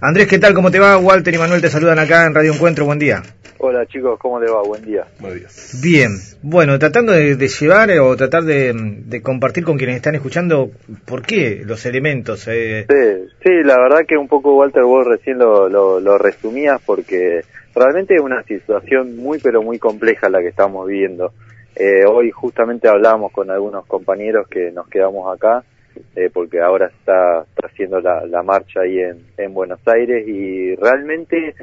Andrés, ¿qué tal? ¿Cómo te va? Walter y Manuel te saludan acá en Radio Encuentro. Buen día. Hola chicos, ¿cómo les va? Buen día. Buenos días. Bien. Bueno, tratando de llevar o tratar de compartir con quienes están escuchando, ¿por qué los elementos? Sí, la verdad que un poco, Walter, vos recién lo resumías, porque realmente es una situación muy pero muy compleja la que estamos viviendo. Hoy justamente hablábamos con algunos compañeros que nos quedamos acá, porque ahora está haciendo la marcha ahí en Buenos Aires, y realmente,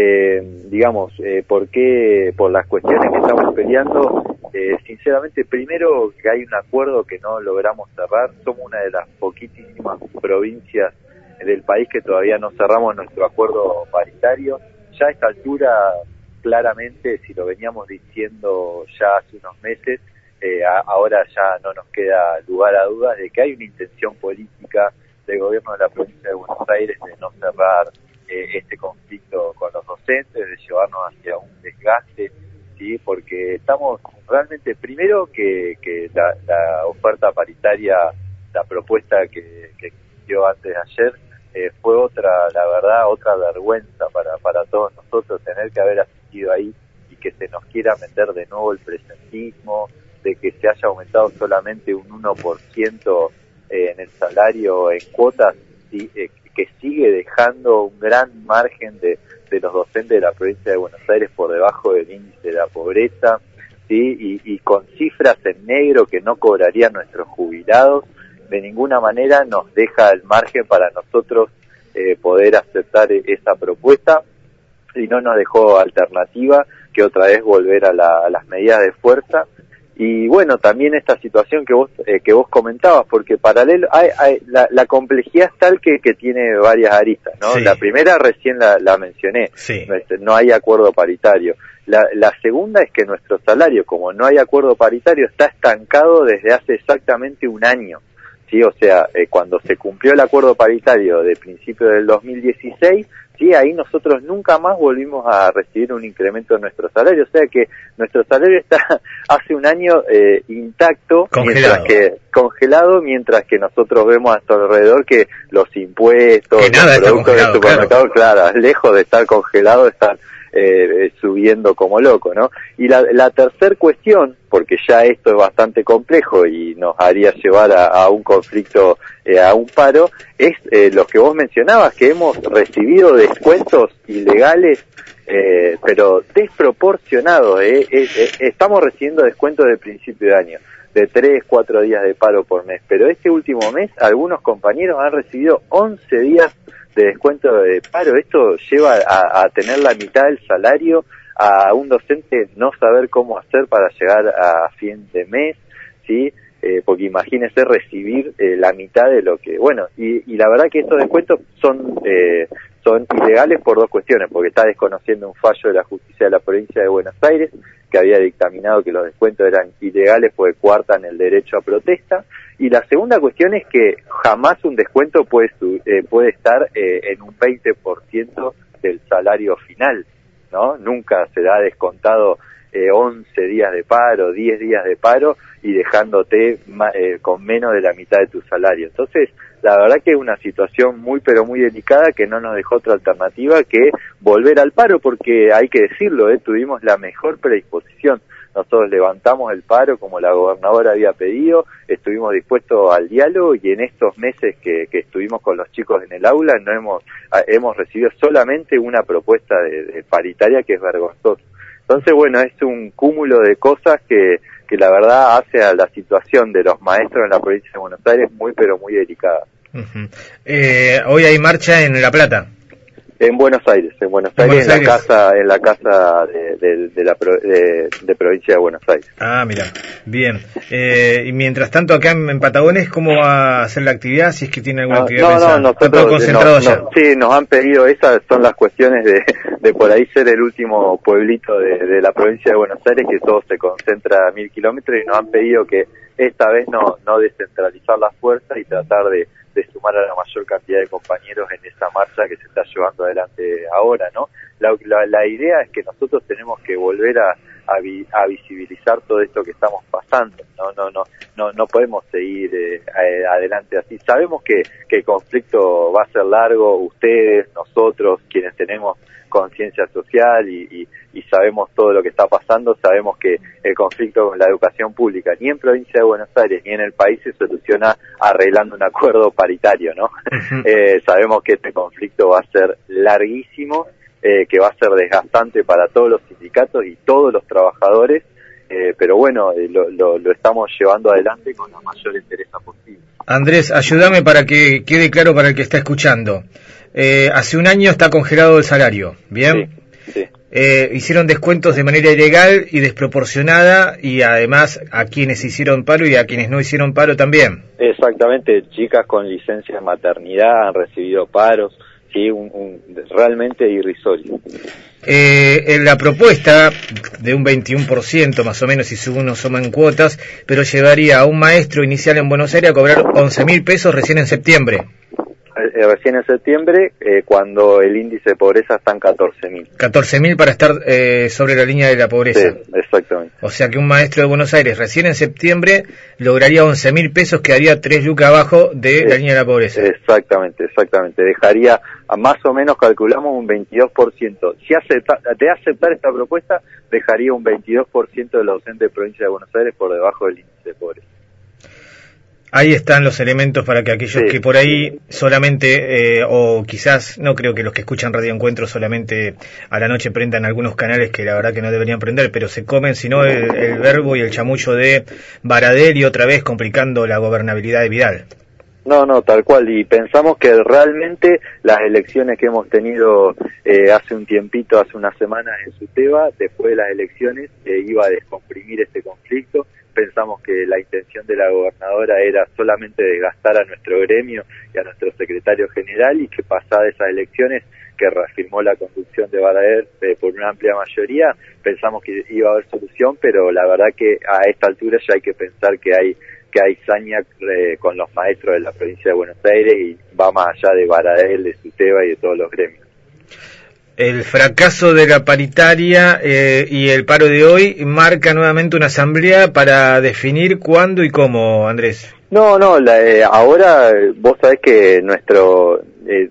por las cuestiones que estamos peleando, sinceramente, primero que hay un acuerdo que no logramos cerrar. Somos una de las poquitísimas provincias del país que todavía no cerramos nuestro acuerdo paritario. Ya a esta altura, claramente, si lo veníamos diciendo ya hace unos meses, ahora ya no nos queda lugar a dudas de que hay una intención política del gobierno de la provincia de Buenos Aires de no cerrar este conflicto con los docentes, de llevarnos hacia un desgaste, ¿sí? Porque estamos realmente, primero que la oferta paritaria, la propuesta que existió antes de ayer, fue la verdad, otra vergüenza para todos nosotros tener que haber asistido ahí, y que se nos quiera meter de nuevo el presentismo, de que se haya aumentado solamente un 1% en el salario en cuotas, ¿sí? Que sigue dejando un gran margen de los docentes de la provincia de Buenos Aires por debajo del índice de la pobreza, ¿sí? Y con cifras en negro que no cobrarían nuestros jubilados. De ninguna manera nos deja el margen para nosotros poder aceptar esa propuesta, y no nos dejó alternativa que otra vez volver a las medidas de fuerza. Y bueno, también esta situación que vos comentabas, porque paralelo la complejidad es tal que tiene varias aristas, ¿no? Sí. La primera recién la mencioné, Sí. no hay acuerdo paritario. La segunda es que nuestro salario, como no hay acuerdo paritario, está estancado desde hace exactamente un año, ¿sí? O sea, cuando se cumplió el acuerdo paritario de principio del 2016, sí, ahí nosotros nunca más volvimos a recibir un incremento de nuestro salario. O sea que nuestro salario está hace un año intacto, congelado, mientras que nosotros vemos a nuestro alrededor que los impuestos, los productos del supermercado, claro, lejos de estar congelados, están subiendo como loco, ¿no? Y la tercer cuestión, porque ya esto es bastante complejo y nos haría llevar a un conflicto, a un paro, es lo que vos mencionabas, que hemos recibido descuentos ilegales, pero desproporcionados. Estamos recibiendo descuentos de principio de año, de 3-4 días de paro por mes, pero este último mes algunos compañeros han recibido 11 días de descuento de paro. Esto lleva a tener la mitad del salario, a un docente no saber cómo hacer para llegar a fin de mes, ¿sí? Porque imagínese recibir la mitad de lo que... Bueno, y la verdad que estos descuentos son ilegales por dos cuestiones, porque está desconociendo un fallo de la justicia de la provincia de Buenos Aires, que había dictaminado que los descuentos eran ilegales porque coartan el derecho a protesta. Y la segunda cuestión es que jamás un descuento puede estar en un 20% del salario final, ¿no? Nunca se da descontado 11 días de paro, 10 días de paro, y dejándote con menos de la mitad de tu salario. Entonces, la verdad que es una situación muy pero muy delicada, que no nos dejó otra alternativa que volver al paro, porque hay que decirlo, tuvimos la mejor predisposición. Nosotros levantamos el paro como la gobernadora había pedido, estuvimos dispuestos al diálogo, y en estos meses que estuvimos con los chicos en el aula no hemos recibido solamente una propuesta de paritaria, que es vergonzoso. Entonces, bueno, es un cúmulo de cosas que la verdad hace a la situación de los maestros en la provincia de Buenos Aires muy pero muy delicada. Uh-huh. Hoy hay marcha en La Plata. En Buenos Aires, en la casa de provincia de Buenos Aires. Ah, mira, bien. Y mientras tanto acá en Patagones, ¿cómo va a ser la actividad? Si es que tiene alguna actividad pensada. Nosotros, todo concentrado allá. Sí, nos han pedido, esas son las cuestiones de por ahí ser el último pueblito de la provincia de Buenos Aires, que todo se concentra a 1000 kilómetros, y nos han pedido que esta vez no descentralizar las fuerzas y tratar de sumar a la mayor cantidad de compañeros en esa marcha que se está llevando adelante ahora, ¿no? La idea es que nosotros tenemos que volver a a visibilizar todo esto que estamos pasando. No podemos seguir adelante así. Sabemos que el conflicto va a ser largo, ustedes, nosotros, quienes tenemos conciencia social y sabemos todo lo que está pasando, sabemos que el conflicto con la educación pública ni en provincia de Buenos Aires ni en el país se soluciona arreglando un acuerdo paritario, ¿no? Sabemos que este conflicto va a ser larguísimo, que va a ser desgastante para todos los sindicatos y todos los trabajadores, pero bueno, lo estamos llevando adelante con la mayor entereza posible. Andrés, ayúdame para que quede claro para el que está escuchando. Hace un año está congelado el salario, ¿bien? Sí. Hicieron descuentos de manera ilegal y desproporcionada, y además a quienes hicieron paro y a quienes no hicieron paro también. Exactamente, chicas con licencia de maternidad han recibido paros, sí, realmente irrisorio. En la propuesta de un 21% más o menos, si uno suma en cuotas, pero llevaría a un maestro inicial en Buenos Aires a cobrar 11.000 pesos recién en septiembre. Recién en septiembre, cuando el índice de pobreza está en 14.000. 14.000 para estar sobre la línea de la pobreza. Sí, exactamente. O sea que un maestro de Buenos Aires recién en septiembre lograría 11.000 pesos, quedaría 3 lucas abajo de la línea de la pobreza. Exactamente. Dejaría, más o menos calculamos, un 22%. Si de aceptar esta propuesta, dejaría un 22% de los docentes de provincia de Buenos Aires por debajo del índice de pobreza. Ahí están los elementos para que aquellos que por ahí solamente, o quizás, no creo que los que escuchan Radio Encuentro solamente a la noche prendan algunos canales que la verdad que no deberían prender, pero se comen, sino el verbo y el chamullo de Baradel y otra vez complicando la gobernabilidad de Vidal. No, tal cual, y pensamos que realmente las elecciones que hemos tenido hace un tiempito, hace unas semanas en Suteba, después de las elecciones, iba a descomprimir este conflicto. Pensamos que la intención de la gobernadora era solamente desgastar a nuestro gremio y a nuestro secretario general, y que pasadas esas elecciones, que reafirmó la conducción de Baradel por una amplia mayoría, pensamos que iba a haber solución, pero la verdad que a esta altura ya hay que pensar que hay saña con los maestros de la provincia de Buenos Aires y va más allá de Baradel, de Suteba y de todos los gremios. El fracaso de la paritaria y el paro de hoy marca nuevamente una asamblea para definir cuándo y cómo, Andrés. Ahora vos sabés que nuestro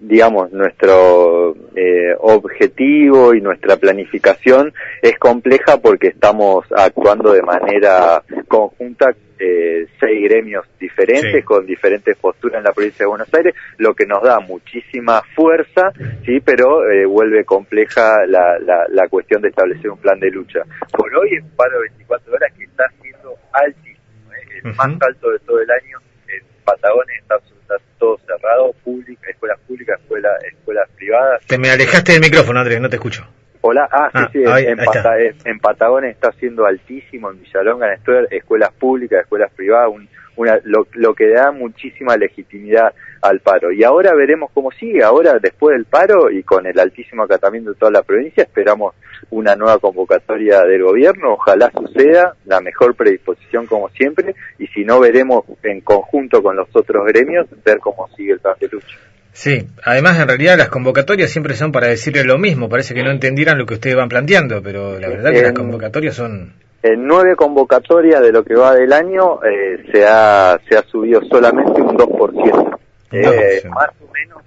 objetivo y nuestra planificación es compleja porque estamos actuando de manera conjunta, 6 gremios diferentes, sí, con diferentes posturas en la provincia de Buenos Aires, lo que nos da muchísima fuerza, sí, pero vuelve compleja la cuestión de establecer un plan de lucha. Por hoy es un paro de 24 horas que está siendo altísimo, el más alto de todo el año. En Patagones está todo cerrado, escuelas públicas, escuelas privadas. Te me alejaste del micrófono, Andrés, no te escucho. Hola, sí, en Patagones está siendo altísimo, en Villalonga, en escuelas públicas, escuelas privadas, lo que da muchísima legitimidad al paro. Y ahora veremos cómo sigue. Ahora, después del paro y con el altísimo acatamiento de toda la provincia, esperamos una nueva convocatoria del gobierno. Ojalá suceda, la mejor predisposición como siempre, y si no, veremos en conjunto con los otros gremios ver cómo sigue el plan de lucha. Sí, además en realidad las convocatorias siempre son para decirle lo mismo, parece que no entendieran lo que ustedes van planteando, pero la verdad que las convocatorias son... En 9 convocatorias de lo que va del año se ha subido solamente un 2%. Más o menos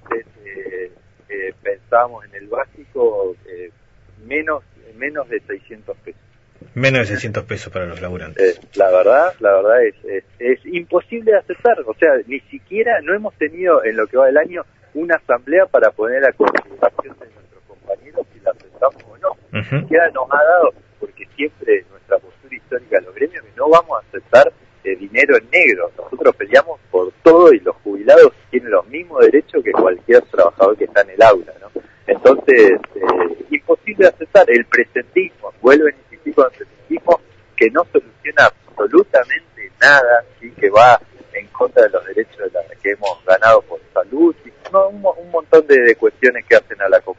pensamos en el básico menos de 600 pesos. Menos de 600 pesos para los laburantes. La verdad es imposible de aceptar. O sea, ni siquiera no hemos tenido en lo que va del año una asamblea para poner a consideración de nuestros compañeros si la aceptamos o no. Ni siquiera nos ha dado, porque siempre nuestra postura histórica de los gremios, que no vamos a aceptar dinero en negro. Nosotros peleamos por todo y los jubilados tienen los mismos derechos que cualquier trabajador que está en el aula, ¿no? Entonces, imposible de aceptar. El presentismo, vuelvo a insistir con el presentismo, que no soluciona absolutamente nada, ¿sí? Que va en contra de los derechos que hemos ganado por salud, y un montón de cuestiones que hacen a la comunidad.